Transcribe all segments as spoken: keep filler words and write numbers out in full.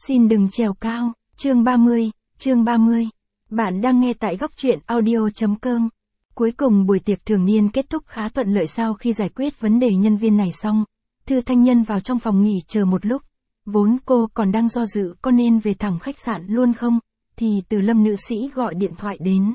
Xin đừng trèo cao, chương ba mươi, chương ba mươi. Bạn đang nghe tại góc truyện audio.com. Cuối cùng buổi tiệc thường niên kết thúc khá thuận lợi sau khi giải quyết vấn đề nhân viên này xong. Thư Thanh Nhân vào trong phòng nghỉ chờ một lúc. Vốn cô còn đang do dự có nên về thẳng khách sạn luôn không, thì Từ Lâm nữ sĩ gọi điện thoại đến.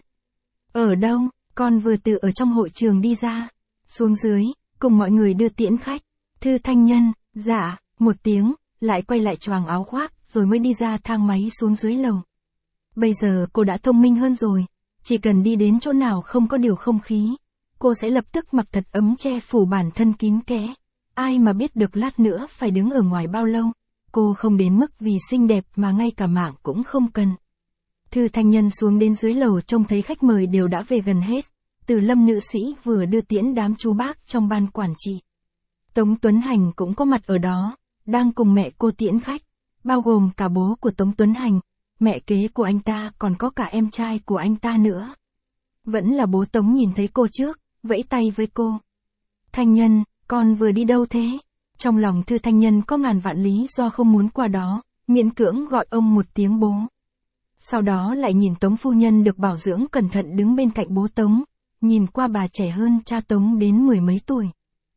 Ở đâu, con vừa từ ở trong hội trường đi ra. Xuống dưới, cùng mọi người đưa tiễn khách. Thư Thanh Nhân, dạ, một tiếng, lại quay lại choàng áo khoác, rồi mới đi ra thang máy xuống dưới lầu. Bây giờ cô đã thông minh hơn rồi, chỉ cần đi đến chỗ nào không có điều không khí, cô sẽ lập tức mặc thật ấm che phủ bản thân kín kẽ. Ai mà biết được lát nữa phải đứng ở ngoài bao lâu, cô không đến mức vì xinh đẹp mà ngay cả mạng cũng không cần. Thư Thanh Nhân xuống đến dưới lầu trông thấy khách mời đều đã về gần hết, Từ Lâm nữ sĩ vừa đưa tiễn đám chú bác trong ban quản trị. Tống Tuấn Hành cũng có mặt ở đó, đang cùng mẹ cô tiễn khách, bao gồm cả bố của Tống Tuấn Hành, mẹ kế của anh ta còn có cả em trai của anh ta nữa. Vẫn là bố Tống nhìn thấy cô trước, vẫy tay với cô. Thanh Nhân, con vừa đi đâu thế? Trong lòng Thư Thanh Nhân có ngàn vạn lý do không muốn qua đó, miễn cưỡng gọi ông một tiếng bố. Sau đó lại nhìn Tống phu nhân được bảo dưỡng cẩn thận đứng bên cạnh bố Tống, nhìn qua bà trẻ hơn cha Tống đến mười mấy tuổi.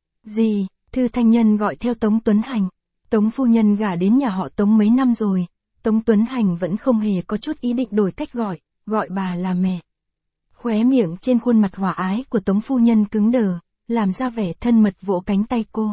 Gì? Thư Thanh Nhân gọi theo Tống Tuấn Hành. Tống phu nhân gả đến nhà họ Tống mấy năm rồi, Tống Tuấn Hành vẫn không hề có chút ý định đổi cách gọi, gọi bà là mẹ. Khóe miệng trên khuôn mặt hòa ái của Tống phu nhân cứng đờ, làm ra vẻ thân mật vỗ cánh tay cô.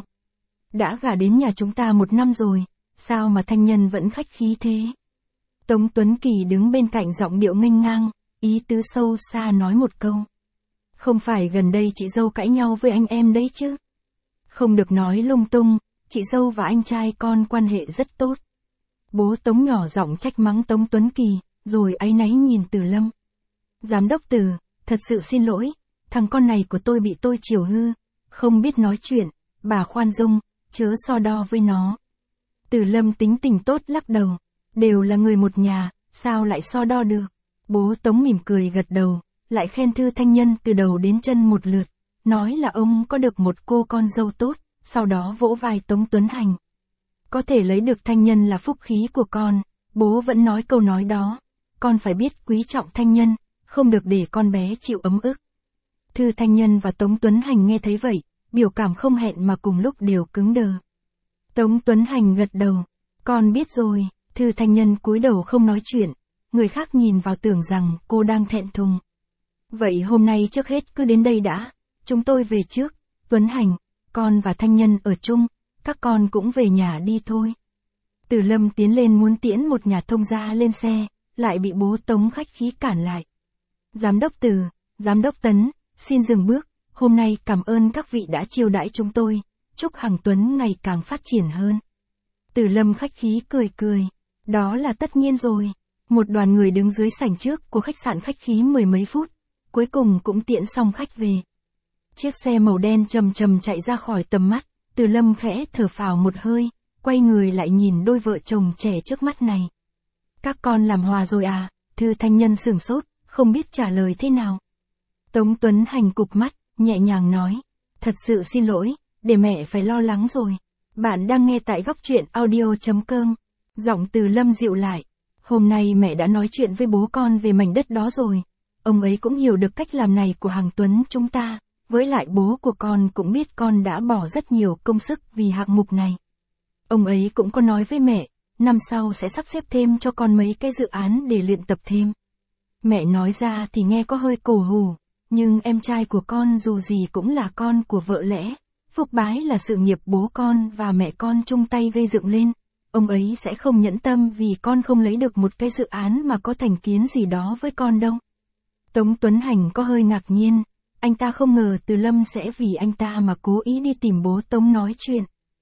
Đã gả đến nhà chúng ta một năm rồi, sao mà Thanh Nhân vẫn khách khí thế? Tống Tuấn Kỳ đứng bên cạnh giọng điệu nghênh ngang, ý tứ sâu xa nói một câu. Không phải gần đây chị dâu cãi nhau với anh em đấy chứ? Không được nói lung tung, chị dâu và anh trai con quan hệ rất tốt. Bố Tống nhỏ giọng trách mắng Tống Tuấn Kỳ, rồi áy náy nhìn Từ Lâm. Giám đốc Từ, thật sự xin lỗi, thằng con này của tôi bị tôi chiều hư, không biết nói chuyện, bà khoan dung, chớ so đo với nó. Từ Lâm tính tình tốt lắc đầu, đều là người một nhà, sao lại so đo được. Bố Tống mỉm cười gật đầu, lại khen Thư Thanh Nhân từ đầu đến chân một lượt, nói là ông có được một cô con dâu tốt, sau đó vỗ vai Tống Tuấn Hành. Có thể lấy được Thanh Nhân là phúc khí của con, bố vẫn nói câu nói đó, con phải biết quý trọng Thanh Nhân, không được để con bé chịu ấm ức. Thư Thanh Nhân và Tống Tuấn Hành nghe thấy vậy, biểu cảm không hẹn mà cùng lúc đều cứng đờ. Tống Tuấn Hành gật đầu, con biết rồi. Thư Thanh Nhân cúi đầu không nói chuyện, người khác nhìn vào tưởng rằng cô đang thẹn thùng. Vậy hôm nay trước hết cứ đến đây đã, chúng tôi về trước. Tuấn Hành, con và Thanh Nhân ở chung, các con cũng về nhà đi thôi. Từ Lâm tiến lên muốn tiễn một nhà thông gia lên xe, lại bị bố Tống khách khí cản lại. Giám đốc Từ, giám đốc Tấn, xin dừng bước, hôm nay cảm ơn các vị đã chiêu đãi chúng tôi, chúc Hằng Tuấn ngày càng phát triển hơn. Từ Lâm khách khí cười cười, đó là tất nhiên rồi. Một đoàn người đứng dưới sảnh trước của khách sạn khách khí mười mấy phút, cuối cùng cũng tiễn xong khách về. Chiếc xe màu đen chầm chầm chạy ra khỏi tầm mắt, Từ Lâm khẽ thở phào một hơi, quay người lại nhìn đôi vợ chồng trẻ trước mắt này. Các con làm hòa rồi à? Thư Thanh Nhân sửng sốt, không biết trả lời thế nào. Tống Tuấn Hành cụp mắt, nhẹ nhàng nói, thật sự xin lỗi, để mẹ phải lo lắng rồi. Bạn đang nghe tại góc truyện audio.com. Giọng Từ Lâm dịu lại, hôm nay mẹ đã nói chuyện với bố con về mảnh đất đó rồi. Ông ấy cũng hiểu được cách làm này của Hằng Tuấn chúng ta, với lại bố của con cũng biết con đã bỏ rất nhiều công sức vì hạng mục này. Ông ấy cũng có nói với mẹ, năm sau sẽ sắp xếp thêm cho con mấy cái dự án để luyện tập thêm. Mẹ nói ra thì nghe có hơi cổ hủ, nhưng em trai của con dù gì cũng là con của vợ lẽ, Phúc Bái là sự nghiệp bố con và mẹ con chung tay gây dựng lên. Ông ấy sẽ không nhẫn tâm vì con không lấy được một cái dự án mà có thành kiến gì đó với con đâu. Tống Tuấn Hành có hơi ngạc nhiên, anh ta không ngờ Từ Lâm sẽ vì anh ta mà cố ý đi tìm bố Tống nói chuyện.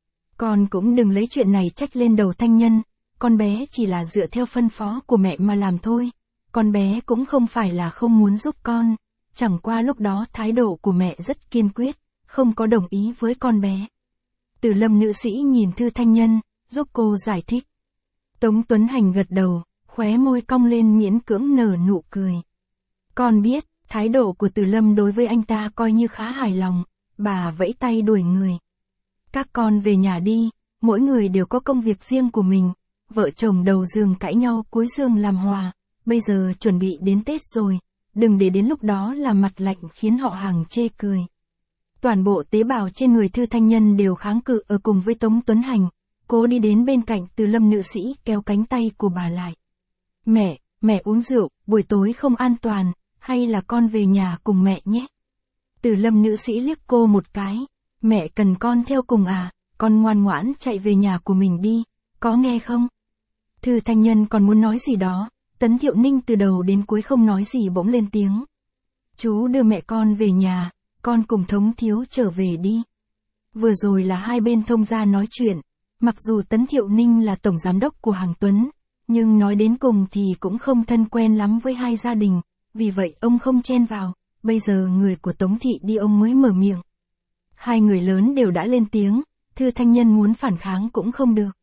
Con cũng đừng lấy chuyện này trách lên đầu Thanh Nhân, con bé chỉ là dựa theo phân phó của mẹ mà làm thôi. Con bé cũng không phải là không muốn giúp con, chẳng qua lúc đó thái độ của mẹ rất kiên quyết, không có đồng ý với con bé. Từ Lâm nữ sĩ nhìn Thư Thanh Nhân, giúp cô giải thích. Tống Tuấn Hành gật đầu, khóe môi cong lên miễn cưỡng nở nụ cười. Con biết, thái độ của Từ Lâm đối với anh ta coi như khá hài lòng, bà vẫy tay đuổi người. Các con về nhà đi, mỗi người đều có công việc riêng của mình, vợ chồng đầu giường cãi nhau cuối giường làm hòa, bây giờ chuẩn bị đến Tết rồi, đừng để đến lúc đó là mặt lạnh khiến họ hàng chê cười. Toàn bộ tế bào trên người Thư Thanh Nhân đều kháng cự ở cùng với Tống Tuấn Hành, cố đi đến bên cạnh Từ Lâm nữ sĩ kéo cánh tay của bà lại. Mẹ, mẹ uống rượu, buổi tối không an toàn, hay là con về nhà cùng mẹ nhé. Từ Lâm nữ sĩ liếc cô một cái, mẹ cần con theo cùng à, con ngoan ngoãn chạy về nhà của mình đi, có nghe không? Thư Thanh Nhân còn muốn nói gì đó, Tấn Thiệu Ninh từ đầu đến cuối không nói gì bỗng lên tiếng. Chú đưa mẹ con về nhà, con cùng Thống thiếu trở về đi. Vừa rồi là hai bên thông gia nói chuyện, mặc dù Tấn Thiệu Ninh là tổng giám đốc của Hàng Tuấn, nhưng nói đến cùng thì cũng không thân quen lắm với hai gia đình, vì vậy ông không chen vào, bây giờ người của Tống thị đi ông mới mở miệng. Hai người lớn đều đã lên tiếng, Thư Thanh Nhân muốn phản kháng cũng không được.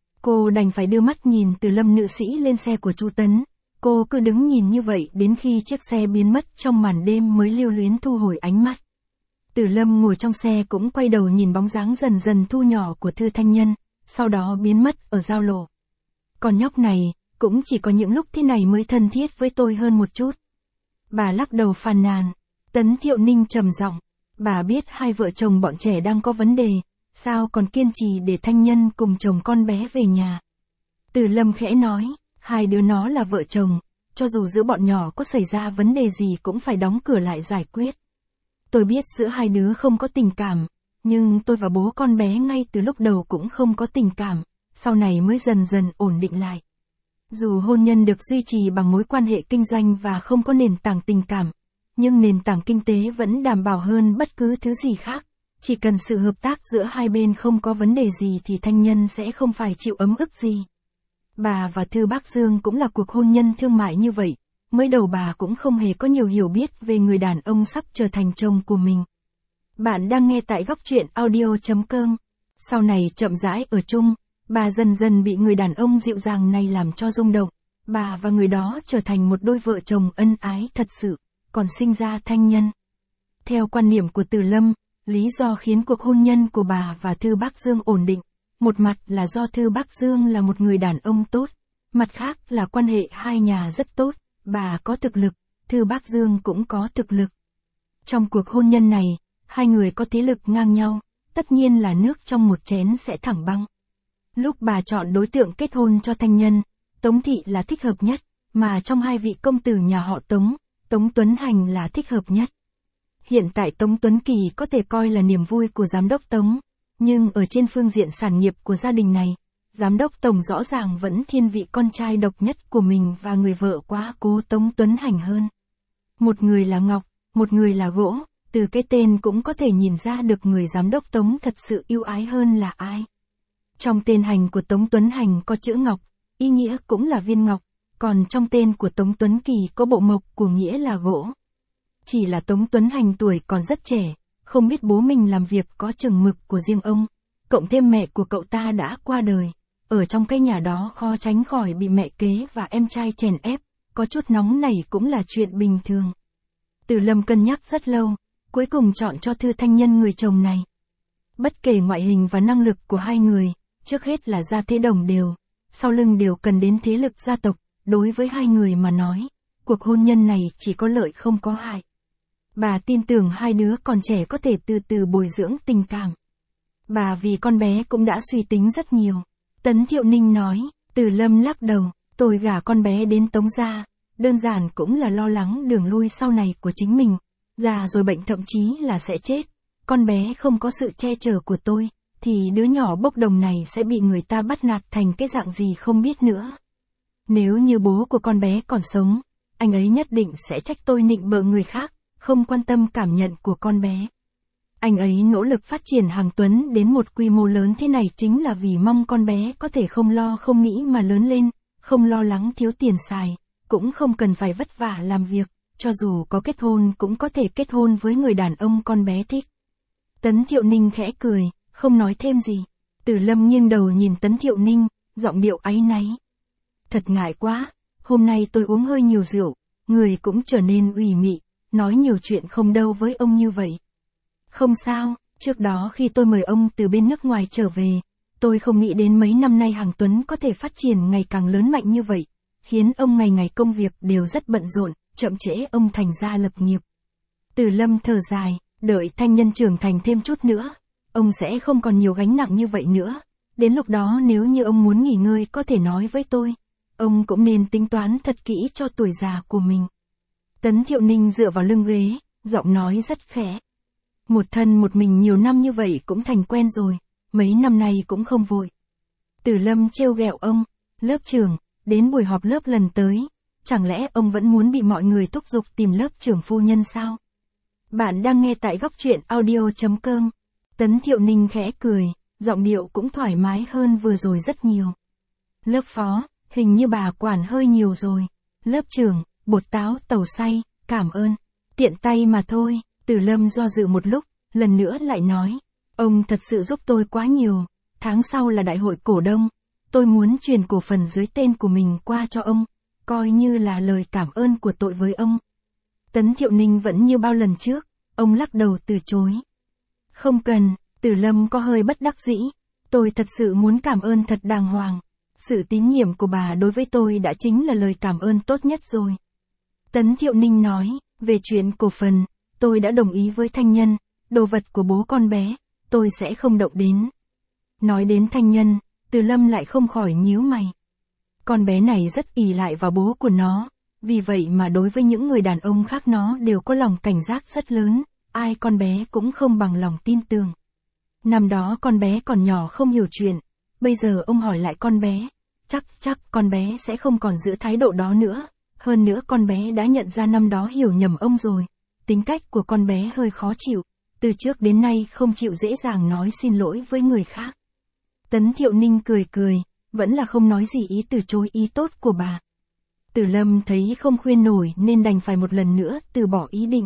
Cô đành phải đưa mắt nhìn Từ Lâm nữ sĩ lên xe của Chu Tấn, cô cứ đứng nhìn như vậy đến khi chiếc xe biến mất trong màn đêm mới lưu luyến thu hồi ánh mắt. Từ Lâm ngồi trong xe cũng quay đầu nhìn bóng dáng dần dần thu nhỏ của Thư Thanh Nhân, sau đó biến mất ở giao lộ. Con nhóc này, cũng chỉ có những lúc thế này mới thân thiết với tôi hơn một chút. Bà lắc đầu phàn nàn. Tấn Thiệu Ninh trầm giọng, bà biết hai vợ chồng bọn trẻ đang có vấn đề, sao còn kiên trì để Thanh Nhân cùng chồng con bé về nhà. Từ Lâm khẽ nói, hai đứa nó là vợ chồng, cho dù giữa bọn nhỏ có xảy ra vấn đề gì cũng phải đóng cửa lại giải quyết. Tôi biết giữa hai đứa không có tình cảm, nhưng tôi và bố con bé ngay từ lúc đầu cũng không có tình cảm, sau này mới dần dần ổn định lại. Dù hôn nhân được duy trì bằng mối quan hệ kinh doanh và không có nền tảng tình cảm, nhưng nền tảng kinh tế vẫn đảm bảo hơn bất cứ thứ gì khác. Chỉ cần sự hợp tác giữa hai bên không có vấn đề gì thì Thanh Nhân sẽ không phải chịu ấm ức gì. Bà và Thư Bác Dương cũng là cuộc hôn nhân thương mại như vậy, mới đầu bà cũng không hề có nhiều hiểu biết về người đàn ông sắp trở thành chồng của mình. Bạn đang nghe tại góc truyện audio chấm com. Sau này chậm rãi ở chung, bà dần dần bị người đàn ông dịu dàng này làm cho rung động. Bà và người đó trở thành một đôi vợ chồng ân ái thật sự, còn sinh ra Thanh Nhân. Theo quan niệm của Từ Lâm, lý do khiến cuộc hôn nhân của bà và Thư Bác Dương ổn định, một mặt là do Thư Bác Dương là một người đàn ông tốt, mặt khác là quan hệ hai nhà rất tốt, bà có thực lực, Thư Bác Dương cũng có thực lực. Trong cuộc hôn nhân này, hai người có thế lực ngang nhau, tất nhiên là nước trong một chén sẽ thẳng băng. Lúc bà chọn đối tượng kết hôn cho Thanh Nhân, Tống thị là thích hợp nhất, mà trong hai vị công tử nhà họ Tống, Tống Tuấn Hành là thích hợp nhất. Hiện tại Tống Tuấn Kỳ có thể coi là niềm vui của giám đốc Tống, nhưng ở trên phương diện sản nghiệp của gia đình này, giám đốc Tổng rõ ràng vẫn thiên vị con trai độc nhất của mình và người vợ quá cố Tống Tuấn Hành hơn. Một người là ngọc, một người là gỗ, từ cái tên cũng có thể nhìn ra được người giám đốc Tống thật sự yêu ái hơn là ai. Trong tên Hành của Tống Tuấn Hành có chữ ngọc, ý nghĩa cũng là viên ngọc, còn trong tên của Tống Tuấn Kỳ có bộ mộc của nghĩa là gỗ. Chỉ là Tống Tuấn Hành tuổi còn rất trẻ, không biết bố mình làm việc có chừng mực của riêng ông, cộng thêm mẹ của cậu ta đã qua đời. Ở trong cái nhà đó khó tránh khỏi bị mẹ kế và em trai chèn ép, có chút nóng nảy cũng là chuyện bình thường. Từ Lâm cân nhắc rất lâu, cuối cùng chọn cho Thư Thanh Nhân người chồng này. Bất kể ngoại hình và năng lực của hai người, trước hết là gia thế đồng đều, sau lưng đều cần đến thế lực gia tộc, đối với hai người mà nói, cuộc hôn nhân này chỉ có lợi không có hại. Bà tin tưởng hai đứa còn trẻ có thể từ từ bồi dưỡng tình cảm. Bà vì con bé cũng đã suy tính rất nhiều. Tấn Thiệu Ninh nói, Từ Lâm lắc đầu, tôi gả con bé đến Tống gia, đơn giản cũng là lo lắng đường lui sau này của chính mình, già rồi bệnh thậm chí là sẽ chết. Con bé không có sự che chở của tôi, thì đứa nhỏ bốc đồng này sẽ bị người ta bắt nạt thành cái dạng gì không biết nữa. Nếu như bố của con bé còn sống, anh ấy nhất định sẽ trách tôi nịnh bợ người khác, không quan tâm cảm nhận của con bé. Anh ấy nỗ lực phát triển Hàng Tuấn đến một quy mô lớn thế này chính là vì mong con bé có thể không lo không nghĩ mà lớn lên, không lo lắng thiếu tiền xài, cũng không cần phải vất vả làm việc, cho dù có kết hôn cũng có thể kết hôn với người đàn ông con bé thích. Tấn Thiệu Ninh khẽ cười, không nói thêm gì. Từ Lâm nghiêng đầu nhìn Tấn Thiệu Ninh, giọng điệu áy náy. Thật ngại quá, hôm nay tôi uống hơi nhiều rượu, người cũng trở nên ủy mị, nói nhiều chuyện không đâu với ông như vậy. Không sao, trước đó khi tôi mời ông từ bên nước ngoài trở về, Tôi không nghĩ đến mấy năm nay Hàng Tuấn có thể phát triển ngày càng lớn mạnh như vậy, khiến ông ngày ngày công việc đều rất bận rộn, chậm trễ ông thành gia lập nghiệp. Từ Lâm thở dài, đợi Thanh Nhân trưởng thành thêm chút nữa, ông sẽ không còn nhiều gánh nặng như vậy nữa. Đến lúc đó nếu như ông muốn nghỉ ngơi có thể nói với tôi. Ông cũng nên tính toán thật kỹ cho tuổi già của mình. Tấn Thiệu Ninh dựa vào lưng ghế, giọng nói rất khẽ. Một thân một mình nhiều năm như vậy cũng thành quen rồi, mấy năm nay cũng không vội. Từ Lâm trêu ghẹo ông, lớp trưởng, đến buổi họp lớp lần tới, chẳng lẽ ông vẫn muốn bị mọi người thúc giục tìm lớp trưởng phu nhân sao? Bạn đang nghe tại góc truyện audio chấm com. Tấn Thiệu Ninh khẽ cười, giọng điệu cũng thoải mái hơn vừa rồi rất nhiều. Lớp phó, hình như bà quản hơi nhiều rồi. Lớp trưởng, bột táo tàu xay, cảm ơn. Tiện tay mà thôi. Từ Lâm do dự một lúc, lần nữa lại nói. Ông thật sự giúp tôi quá nhiều. Tháng sau là đại hội cổ đông. Tôi muốn truyền cổ phần dưới tên của mình qua cho ông, coi như là lời cảm ơn của tội với ông. Tấn Thiệu Ninh vẫn như bao lần trước, ông lắc đầu từ chối. Không cần. Từ Lâm có hơi bất đắc dĩ. Tôi thật sự muốn cảm ơn thật đàng hoàng. Sự tín nhiệm của bà đối với tôi đã chính là lời cảm ơn tốt nhất rồi. Tấn Thiệu Ninh nói, về chuyện cổ phần, tôi đã đồng ý với Thanh Nhân, đồ vật của bố con bé, tôi sẽ không động đến. Nói đến Thanh Nhân, Từ Lâm lại không khỏi nhíu mày. Con bé này rất ỷ lại vào bố của nó, vì vậy mà đối với những người đàn ông khác nó đều có lòng cảnh giác rất lớn, ai con bé cũng không bằng lòng tin tưởng. Năm đó con bé còn nhỏ không hiểu chuyện, bây giờ ông hỏi lại con bé, chắc chắc con bé sẽ không còn giữ thái độ đó nữa, hơn nữa con bé đã nhận ra năm đó hiểu nhầm ông rồi, tính cách của con bé hơi khó chịu, từ trước đến nay không chịu dễ dàng nói xin lỗi với người khác. Tấn Thiệu Ninh cười cười, vẫn là không nói gì ý từ chối ý tốt của bà. Từ Lâm thấy không khuyên nổi nên đành phải một lần nữa từ bỏ ý định.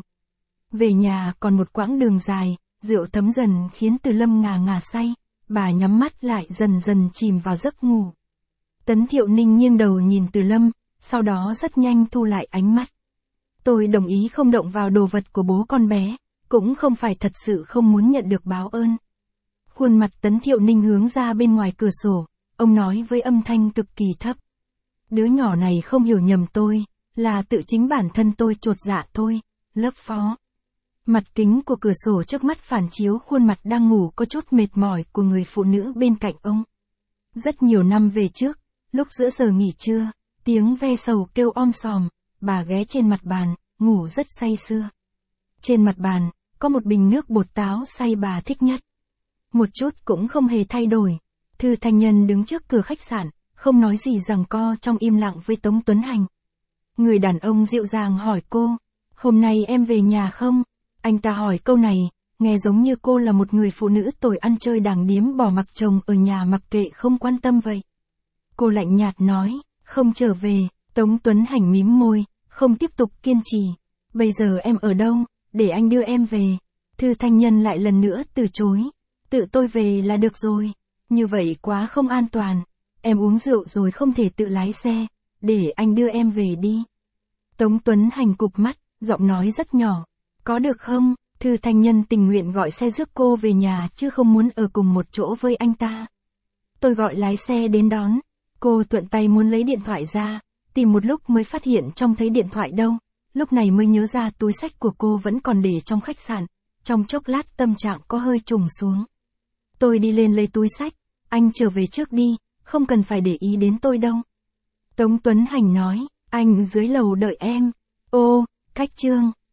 Về nhà còn một quãng đường dài, rượu thấm dần khiến Từ Lâm ngà ngà say, bà nhắm mắt lại dần dần chìm vào giấc ngủ. Tấn Thiệu Ninh nghiêng đầu nhìn Từ Lâm, sau đó rất nhanh thu lại ánh mắt. Tôi đồng ý không động vào đồ vật của bố con bé, cũng không phải thật sự không muốn nhận được báo ơn. Khuôn mặt Tấn Thiệu Ninh hướng ra bên ngoài cửa sổ, ông nói với âm thanh cực kỳ thấp. Đứa nhỏ này không hiểu nhầm tôi, là tự chính bản thân tôi chột dạ thôi, lớp phó. Mặt kính của cửa sổ trước mắt phản chiếu khuôn mặt đang ngủ có chút mệt mỏi của người phụ nữ bên cạnh ông. Rất nhiều năm về trước, lúc giữa giờ nghỉ trưa, tiếng ve sầu kêu om sòm, bà ghé trên mặt bàn, ngủ rất say sưa. Trên mặt bàn, có một bình nước bột táo xay bà thích nhất. Một chút cũng không hề thay đổi. Thư Thanh Nhân đứng trước cửa khách sạn, không nói gì giằng co trong im lặng với Tống Tuấn Hành. Người đàn ông dịu dàng hỏi cô, hôm nay em về nhà không? Anh ta hỏi câu này, nghe giống như cô là một người phụ nữ tồi ăn chơi đàng điếm bỏ mặc chồng ở nhà mặc kệ không quan tâm vậy. Cô lạnh nhạt nói, không trở về. Tống Tuấn Hành mím môi, không tiếp tục kiên trì. Bây giờ em ở đâu, để anh đưa em về. Thư Thanh Nhân lại lần nữa từ chối. Tự tôi về là được rồi. Như vậy quá không an toàn. Em uống rượu rồi không thể tự lái xe. Để anh đưa em về đi. Tống Tuấn Hành cụp mắt, giọng nói rất nhỏ. Có được không? Thư Thanh Nhân tình nguyện gọi xe rước cô về nhà chứ không muốn ở cùng một chỗ với anh ta. Tôi gọi lái xe đến đón. Cô thuận tay muốn lấy điện thoại ra, tìm một lúc mới phát hiện trong thấy điện thoại đâu. Lúc này mới nhớ ra túi xách của cô vẫn còn để trong khách sạn. Trong chốc lát tâm trạng có hơi trùng xuống. Tôi đi lên lấy túi xách, anh trở về trước đi, không cần phải để ý đến tôi đâu. Tống Tuấn Hành nói, anh dưới lầu đợi em. Ô, cách chương.